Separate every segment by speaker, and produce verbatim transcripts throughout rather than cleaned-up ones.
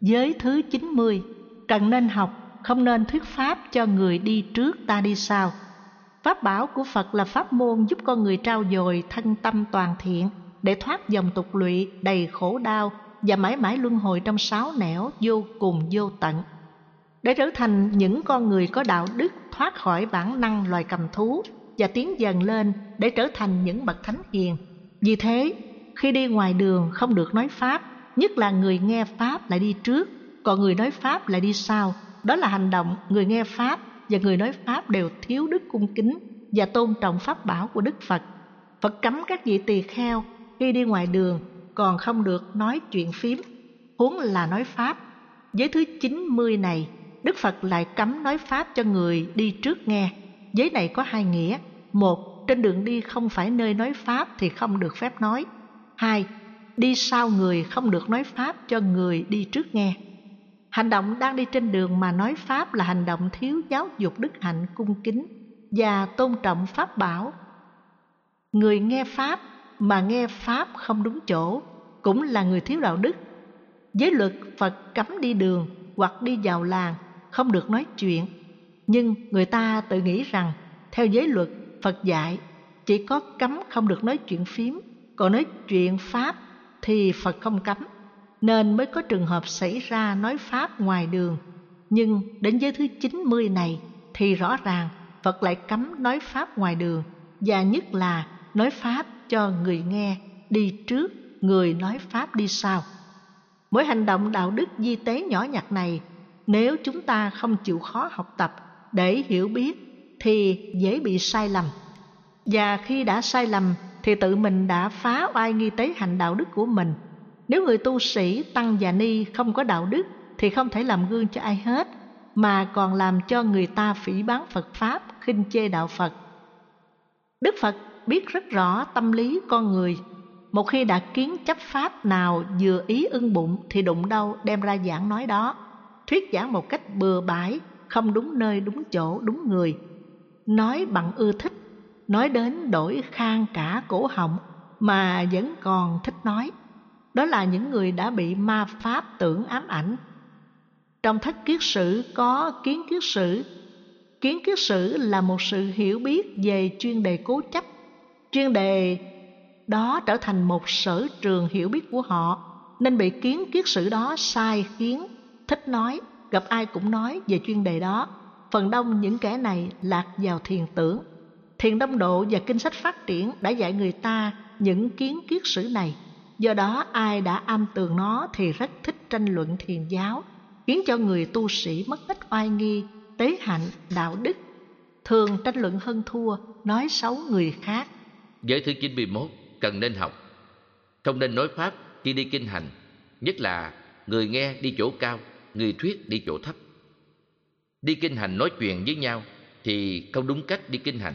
Speaker 1: Giới thứ chín mươi, cần nên học, không nên thuyết pháp cho người đi trước ta đi sau. Pháp bảo của Phật là pháp môn giúp con người trau dồi thân tâm toàn thiện để thoát dòng tục lụy đầy khổ đau và mãi mãi luân hồi trong sáu nẻo vô cùng vô tận. Để trở thành những con người có đạo đức, thoát khỏi bản năng loài cầm thú và tiến dần lên để trở thành những bậc thánh hiền. Vì thế, khi đi ngoài đường không được nói pháp, nhất là người nghe pháp lại đi trước, còn người nói pháp lại đi sau. Đó là hành động người nghe pháp và người nói pháp đều thiếu đức cung kính và tôn trọng pháp bảo của Đức Phật. Phật cấm các vị tỳ kheo khi đi ngoài đường còn không được nói chuyện phím, huống là nói pháp. Giới thứ chín mươi này, Đức Phật lại cấm nói pháp cho người đi trước nghe. Giới này có hai nghĩa: một, trên đường đi không phải nơi nói pháp thì không được phép nói. Hai, đi sau người không được nói pháp cho người đi trước nghe. Hành động đang đi trên đường mà nói pháp là hành động thiếu giáo dục đức hạnh cung kính và tôn trọng pháp bảo. Người nghe pháp mà nghe pháp không đúng chỗ cũng là người thiếu đạo đức. Giới luật Phật cấm đi đường hoặc đi vào làng không được nói chuyện, nhưng người ta tự nghĩ rằng theo giới luật Phật dạy chỉ có cấm không được nói chuyện phím, còn nói chuyện pháp thì Phật không cấm, nên mới có trường hợp xảy ra nói pháp ngoài đường. Nhưng đến giới thứ chín mươi này thì rõ ràng Phật lại cấm nói pháp ngoài đường, và nhất là nói pháp cho người nghe đi trước, người nói pháp đi sau. Mỗi hành động đạo đức vi tế nhỏ nhặt này, nếu chúng ta không chịu khó học tập để hiểu biết thì dễ bị sai lầm. Và khi đã sai lầm thì tự mình đã phá oai nghi tế hạnh đạo đức của mình. Nếu người tu sĩ, tăng và ni không có đạo đức thì không thể làm gương cho ai hết, mà còn làm cho người ta phỉ báng Phật Pháp, khinh chê đạo Phật. Đức Phật biết rất rõ tâm lý con người. Một khi đã kiến chấp pháp nào vừa ý ưng bụng thì đụng đâu đem ra giảng nói đó, thuyết giảng một cách bừa bãi, không đúng nơi, đúng chỗ, đúng người. Nói bằng ưa thích, nói đến đổi khang cả cổ họng mà vẫn còn thích nói. Đó là những người đã bị ma pháp tưởng ám ảnh. Trong Thất Kiết Sử có Kiến Kiết Sử. Kiến Kiết Sử là một sự hiểu biết về chuyên đề cố chấp. Chuyên đề đó trở thành một sở trường hiểu biết của họ, nên bị Kiến Kiết Sử đó sai khiến, thích nói, gặp ai cũng nói về chuyên đề đó. Phần đông những kẻ này lạc vào thiền tưởng. Thiền Đông Độ và kinh sách phát triển đã dạy người ta những kiến kiết sử này. Do đó ai đã am tường nó thì rất thích tranh luận thiền giáo, khiến cho người tu sĩ mất hết oai nghi, tế hạnh, đạo đức, thường tranh luận hơn thua, nói xấu người khác.
Speaker 2: Giới thứ chín mươi mốt, cần nên học, không nên nói pháp khi đi kinh hành, nhất là người nghe đi chỗ cao, người thuyết đi chỗ thấp. Đi kinh hành nói chuyện với nhau thì không đúng cách đi kinh hành.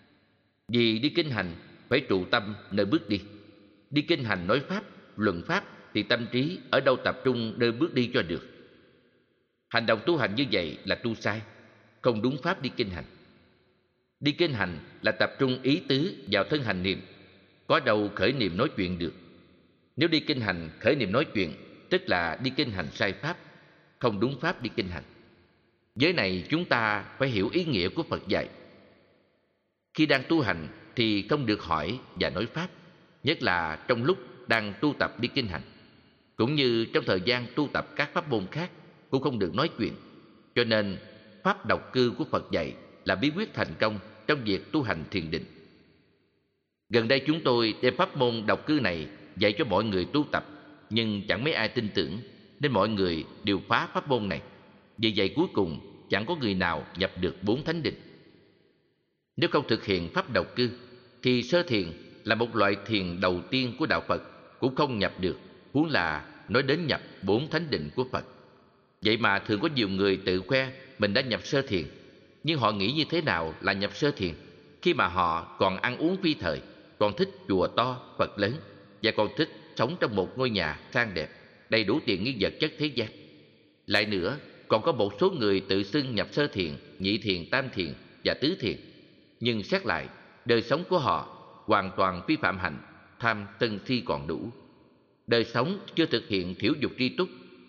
Speaker 2: Vì đi kinh hành phải trụ tâm nơi bước đi. Đi kinh hành nói pháp, luận pháp thì tâm trí ở đâu tập trung nơi bước đi cho được. Hành động tu hành như vậy là tu sai, không đúng pháp đi kinh hành. Đi kinh hành là tập trung ý tứ vào thân hành niệm, có đâu khởi niệm nói chuyện được. Nếu đi kinh hành khởi niệm nói chuyện, tức là đi kinh hành sai pháp, không đúng pháp đi kinh hành. Giới này chúng ta phải hiểu ý nghĩa của Phật dạy. Khi đang tu hành thì không được hỏi và nói pháp, nhất là trong lúc đang tu tập đi kinh hành. Cũng như trong thời gian tu tập các pháp môn khác cũng không được nói chuyện. Cho nên pháp độc cư của Phật dạy là bí quyết thành công trong việc tu hành thiền định. Gần đây chúng tôi đem pháp môn độc cư này dạy cho mọi người tu tập, nhưng chẳng mấy ai tin tưởng, nên mọi người đều phá pháp môn này. Vì vậy cuối cùng chẳng có người nào nhập được bốn thánh định. Nếu không thực hiện pháp độc cư thì sơ thiền là một loại thiền đầu tiên của đạo Phật cũng không nhập được, huống là nói đến nhập bốn thánh định của Phật. Vậy mà thường có nhiều người tự khoe mình đã nhập sơ thiền, nhưng họ nghĩ như thế nào là nhập sơ thiền khi mà họ còn ăn uống phi thời, còn thích chùa to, Phật lớn, và còn thích sống trong một ngôi nhà sang đẹp, đầy đủ tiện nghi vật chất thế gian. Lại nữa, còn có một số người tự xưng nhập sơ thiền, nhị thiền, tam thiền và tứ thiền, nhưng xét lại, đời sống của họ hoàn toàn vi phạm hạnh, tham sân si còn đủ. Đời sống chưa thực hiện thiểu dục tri túc,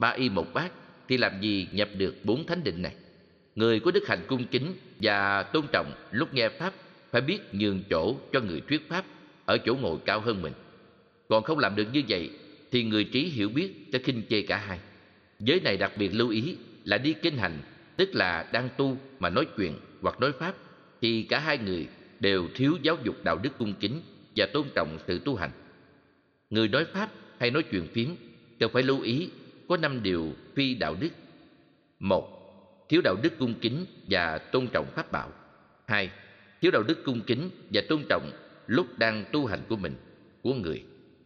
Speaker 2: ba y một bát thì làm gì nhập được bốn thánh định này? Người có đức hạnh cung kính và tôn trọng lúc nghe pháp phải biết nhường chỗ cho người thuyết pháp ở chỗ ngồi cao hơn mình. Còn không làm được như vậy thì người trí hiểu biết sẽ khinh chê cả hai. Giới này đặc biệt lưu ý là đi kinh hành, tức là đang tu mà nói chuyện hoặc nói pháp, thì cả hai người đều thiếu giáo dục đạo đức cung kính và tôn trọng sự tu hành. Người nói pháp hay nói chuyện phiếm cần phải lưu ý có năm điều phi đạo đức. Một, thiếu đạo đức cung kính và tôn trọng pháp bảo. Hai, thiếu đạo đức cung kính và tôn trọng lúc đang tu hành của mình, của người.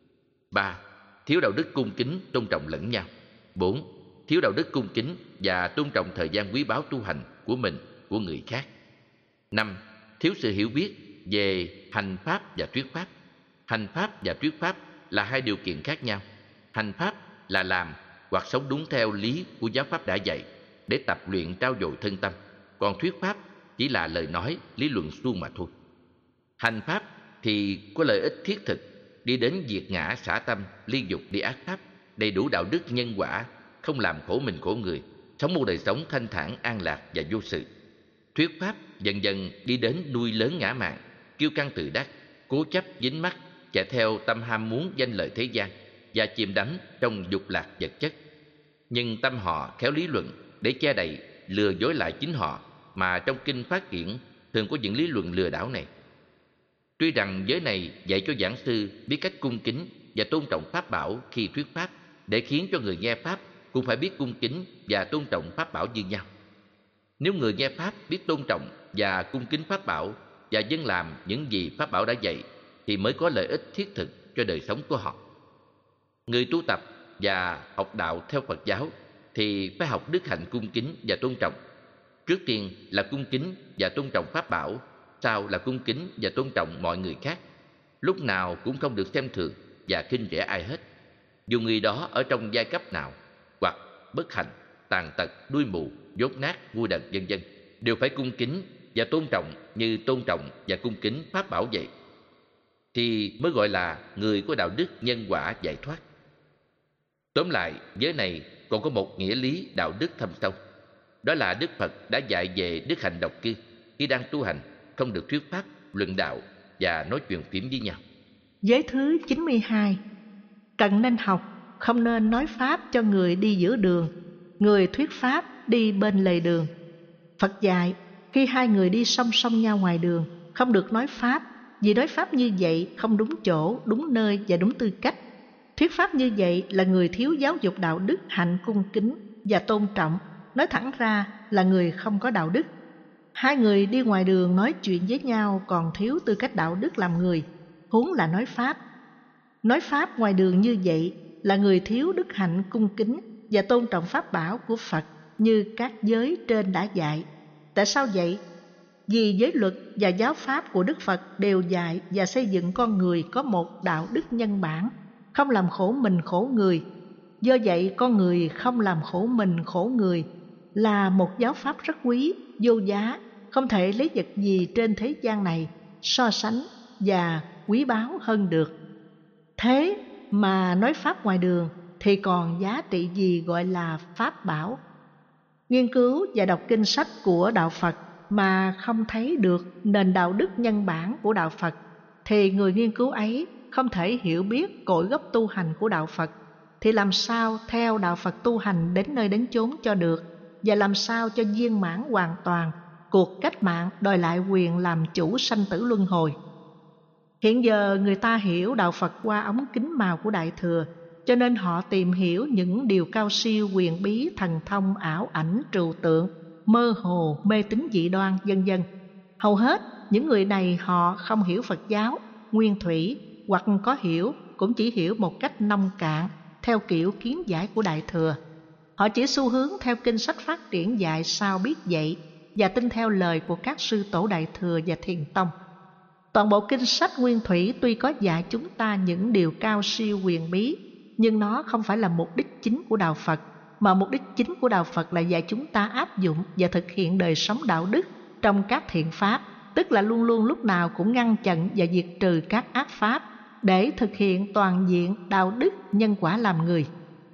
Speaker 2: Ba, thiếu đạo đức cung kính tôn trọng lẫn nhau. Bốn, thiếu đạo đức cung kính và tôn trọng thời gian quý báu tu hành của mình, của người khác. Năm, thiếu sự hiểu biết về hành pháp và thuyết pháp. Hành pháp và thuyết pháp là hai điều kiện khác nhau. Hành pháp là làm hoặc sống đúng theo lý của giáo pháp đã dạy để tập luyện trau dồi thân tâm, còn thuyết pháp chỉ là lời nói, lý luận suông mà thôi. Hành pháp thì có lợi ích thiết thực, đi đến diệt ngã xả tâm, ly dục đi ác pháp, đầy đủ đạo đức nhân quả, không làm khổ mình khổ người, sống một đời sống thanh thản an lạc và vô sự. Thuyết pháp dần dần đi đến nuôi lớn ngã mạn, kiêu căng tự đắc, cố chấp dính mắc, chạy theo tâm ham muốn danh lợi thế gian và chìm đắm trong dục lạc vật chất. Nhưng tâm họ khéo lý luận để che đậy, lừa dối lại chính họ, mà trong kinh phát triển thường có những lý luận lừa đảo này. Tuy rằng giới này dạy cho giảng sư biết cách cung kính và tôn trọng pháp bảo khi thuyết pháp, để khiến cho người nghe pháp cũng phải biết cung kính và tôn trọng pháp bảo như nhau. Nếu người nghe pháp biết tôn trọng và cung kính pháp bảo và dâng làm những gì pháp bảo đã dạy, thì mới có lợi ích thiết thực cho đời sống của họ. Người tu tập và học đạo theo Phật giáo thì phải học đức hạnh cung kính và tôn trọng. Trước tiên là cung kính và tôn trọng pháp bảo, sau là cung kính và tôn trọng mọi người khác. Lúc nào cũng không được xem thường và khinh rẻ ai hết, dù người đó ở trong giai cấp nào, hoặc bất hạnh, tàn tật, đuôi mù, dốt nát, ngu đần vân vân, đều phải cung kính và tôn trọng như tôn trọng và cung kính pháp bảo vậy, thì mới gọi là người có đạo đức nhân quả giải thoát. Tóm lại, giới này còn có một nghĩa lý đạo đức thâm sâu. Đó là Đức Phật đã dạy về đức hạnh độc cư. Khi đang tu hành, không được thuyết pháp, luận đạo và nói chuyện phiếm với nhau.
Speaker 1: Giới thứ chín mươi hai. Cần nên học, không nên nói pháp cho người đi giữa đường, người thuyết pháp đi bên lề đường. Phật dạy, khi hai người đi song song nhau ngoài đường, không được nói pháp, vì nói pháp như vậy không đúng chỗ, đúng nơi và đúng tư cách. Thuyết pháp như vậy là người thiếu giáo dục đạo đức hạnh cung kính và tôn trọng, nói thẳng ra là người không có đạo đức. Hai người đi ngoài đường nói chuyện với nhau còn thiếu tư cách đạo đức làm người, huống là nói pháp. Nói pháp ngoài đường như vậy là người thiếu đức hạnh cung kính và tôn trọng pháp bảo của Phật như các giới trên đã dạy. Tại sao vậy? Vì giới luật và giáo pháp của Đức Phật đều dạy và xây dựng con người có một đạo đức nhân bản, không làm khổ mình khổ người. Do vậy, con người không làm khổ mình khổ người là một giáo pháp rất quý, vô giá, không thể lấy vật gì trên thế gian này so sánh và quý báu hơn được. Thế mà nói pháp ngoài đường thì còn giá trị gì gọi là pháp bảo? Nghiên cứu và đọc kinh sách của Đạo Phật mà không thấy được nền đạo đức nhân bản của Đạo Phật, thì người nghiên cứu ấy không thể hiểu biết cội gốc tu hành của Đạo Phật, thì làm sao theo Đạo Phật tu hành đến nơi đến chốn cho được, và làm sao cho viên mãn hoàn toàn cuộc cách mạng đòi lại quyền làm chủ sanh tử luân hồi. Hiện giờ người ta hiểu Đạo Phật qua ống kính màu của Đại Thừa, cho nên họ tìm hiểu những điều cao siêu, huyền bí, thần thông, ảo ảnh, trừu tượng, mơ hồ, mê tín dị đoan, vân vân. Hầu hết những người này họ không hiểu Phật giáo nguyên thủy, hoặc có hiểu cũng chỉ hiểu một cách nông cạn theo kiểu kiến giải của Đại Thừa. Họ chỉ xu hướng theo kinh sách phát triển dạy sao biết vậy, và tin theo lời của các sư tổ Đại Thừa và Thiền Tông. Toàn bộ kinh sách nguyên thủy tuy có dạy chúng ta những điều cao siêu huyền bí, nhưng nó không phải là mục đích chính của Đạo Phật, mà mục đích chính của Đạo Phật là dạy chúng ta áp dụng và thực hiện đời sống đạo đức trong các thiện pháp, tức là luôn luôn lúc nào cũng ngăn chặn và diệt trừ các ác pháp để thực hiện toàn diện đạo đức nhân quả làm người.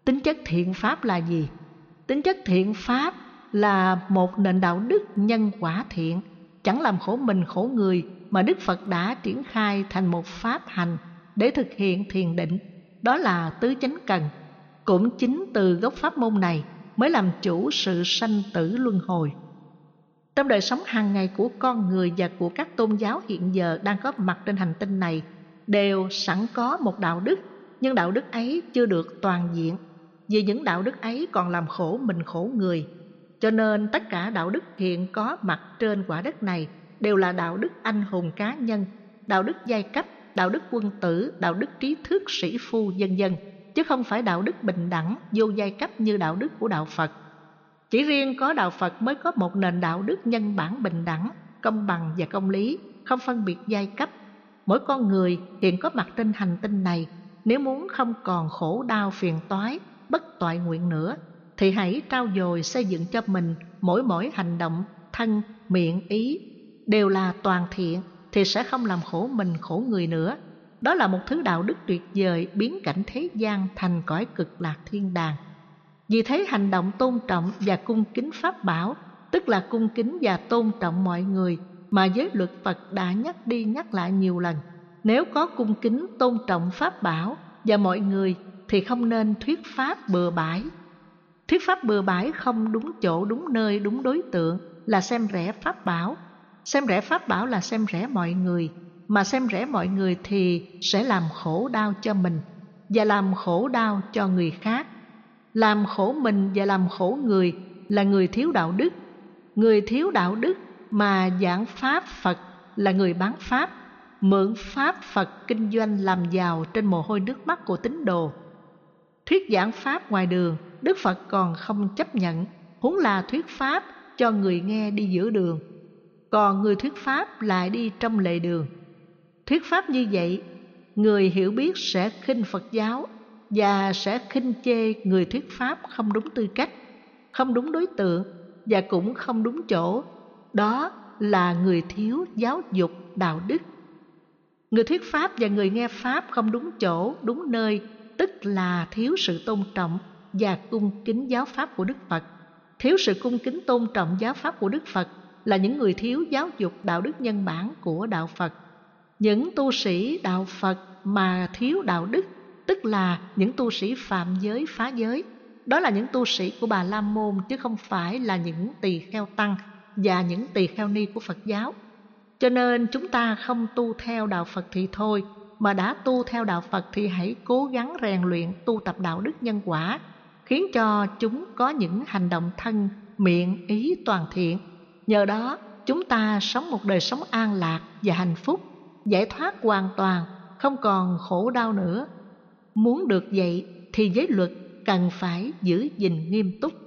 Speaker 1: Tính chất thiện pháp là gì? Tính chất thiện pháp là một nền đạo đức nhân quả thiện, chẳng làm khổ mình khổ người, mà Đức Phật đã triển khai thành một pháp hành để thực hiện thiền định. Đó là tứ chánh cần. Cũng chính từ gốc pháp môn này mới làm chủ sự sanh tử luân hồi. Trong đời sống hàng ngày của con người và của các tôn giáo hiện giờ đang có mặt trên hành tinh này, đều sẵn có một đạo đức, nhưng đạo đức ấy chưa được toàn diện, vì những đạo đức ấy còn làm khổ mình khổ người. Cho nên tất cả đạo đức hiện có mặt trên quả đất này đều là đạo đức anh hùng cá nhân, đạo đức giai cấp, đạo đức quân tử, đạo đức trí thức sĩ phu vân vân, chứ không phải đạo đức bình đẳng vô giai cấp như đạo đức của đạo Phật. Chỉ riêng có đạo Phật mới có một nền đạo đức nhân bản bình đẳng, công bằng và công lý, không phân biệt giai cấp. Mỗi con người hiện có mặt trên hành tinh này, nếu muốn không còn khổ đau phiền toái, bất toại nguyện nữa, thì hãy trau dồi xây dựng cho mình mỗi mỗi hành động, thân, miệng, ý đều là toàn thiện, thì sẽ không làm khổ mình khổ người nữa. Đó là một thứ đạo đức tuyệt vời, biến cảnh thế gian thành cõi cực lạc thiên đàng. Vì thế hành động tôn trọng và cung kính pháp bảo, tức là cung kính và tôn trọng mọi người, mà giới luật Phật đã nhắc đi nhắc lại nhiều lần. Nếu có cung kính tôn trọng pháp bảo và mọi người thì không nên thuyết pháp bừa bãi. Thuyết pháp bừa bãi không đúng chỗ, đúng nơi, đúng đối tượng là xem rẻ pháp bảo. Xem rẻ pháp bảo là xem rẻ mọi người, mà xem rẻ mọi người thì sẽ làm khổ đau cho mình và làm khổ đau cho người khác. Làm khổ mình và làm khổ người là người thiếu đạo đức. Người thiếu đạo đức mà giảng pháp Phật là người bán pháp, mượn pháp Phật kinh doanh làm giàu trên mồ hôi nước mắt của tín đồ. Thuyết giảng pháp ngoài đường, Đức Phật còn không chấp nhận, huống là thuyết pháp cho người nghe đi giữa đường, còn người thuyết pháp lại đi trong lề đường. Thuyết pháp như vậy, người hiểu biết sẽ khinh Phật giáo và sẽ khinh chê người thuyết pháp không đúng tư cách, không đúng đối tượng và cũng không đúng chỗ. Đó là người thiếu giáo dục đạo đức. Người thuyết pháp và người nghe pháp không đúng chỗ, đúng nơi, tức là thiếu sự tôn trọng và cung kính giáo pháp của Đức Phật. Thiếu sự cung kính tôn trọng giáo pháp của Đức Phật là những người thiếu giáo dục đạo đức nhân bản của đạo Phật. Những tu sĩ đạo Phật mà thiếu đạo đức, tức là những tu sĩ phạm giới phá giới, đó là những tu sĩ của Bà La Môn, chứ không phải là những tỳ kheo tăng và những tỳ kheo ni của Phật giáo. Cho nên chúng ta không tu theo đạo Phật thì thôi, mà đã tu theo đạo Phật thì hãy cố gắng rèn luyện tu tập đạo đức nhân quả, khiến cho chúng có những hành động thân, miệng, ý toàn thiện. Nhờ đó chúng ta sống một đời sống an lạc và hạnh phúc, giải thoát hoàn toàn, không còn khổ đau nữa. Muốn được vậy thì giới luật cần phải giữ gìn nghiêm túc.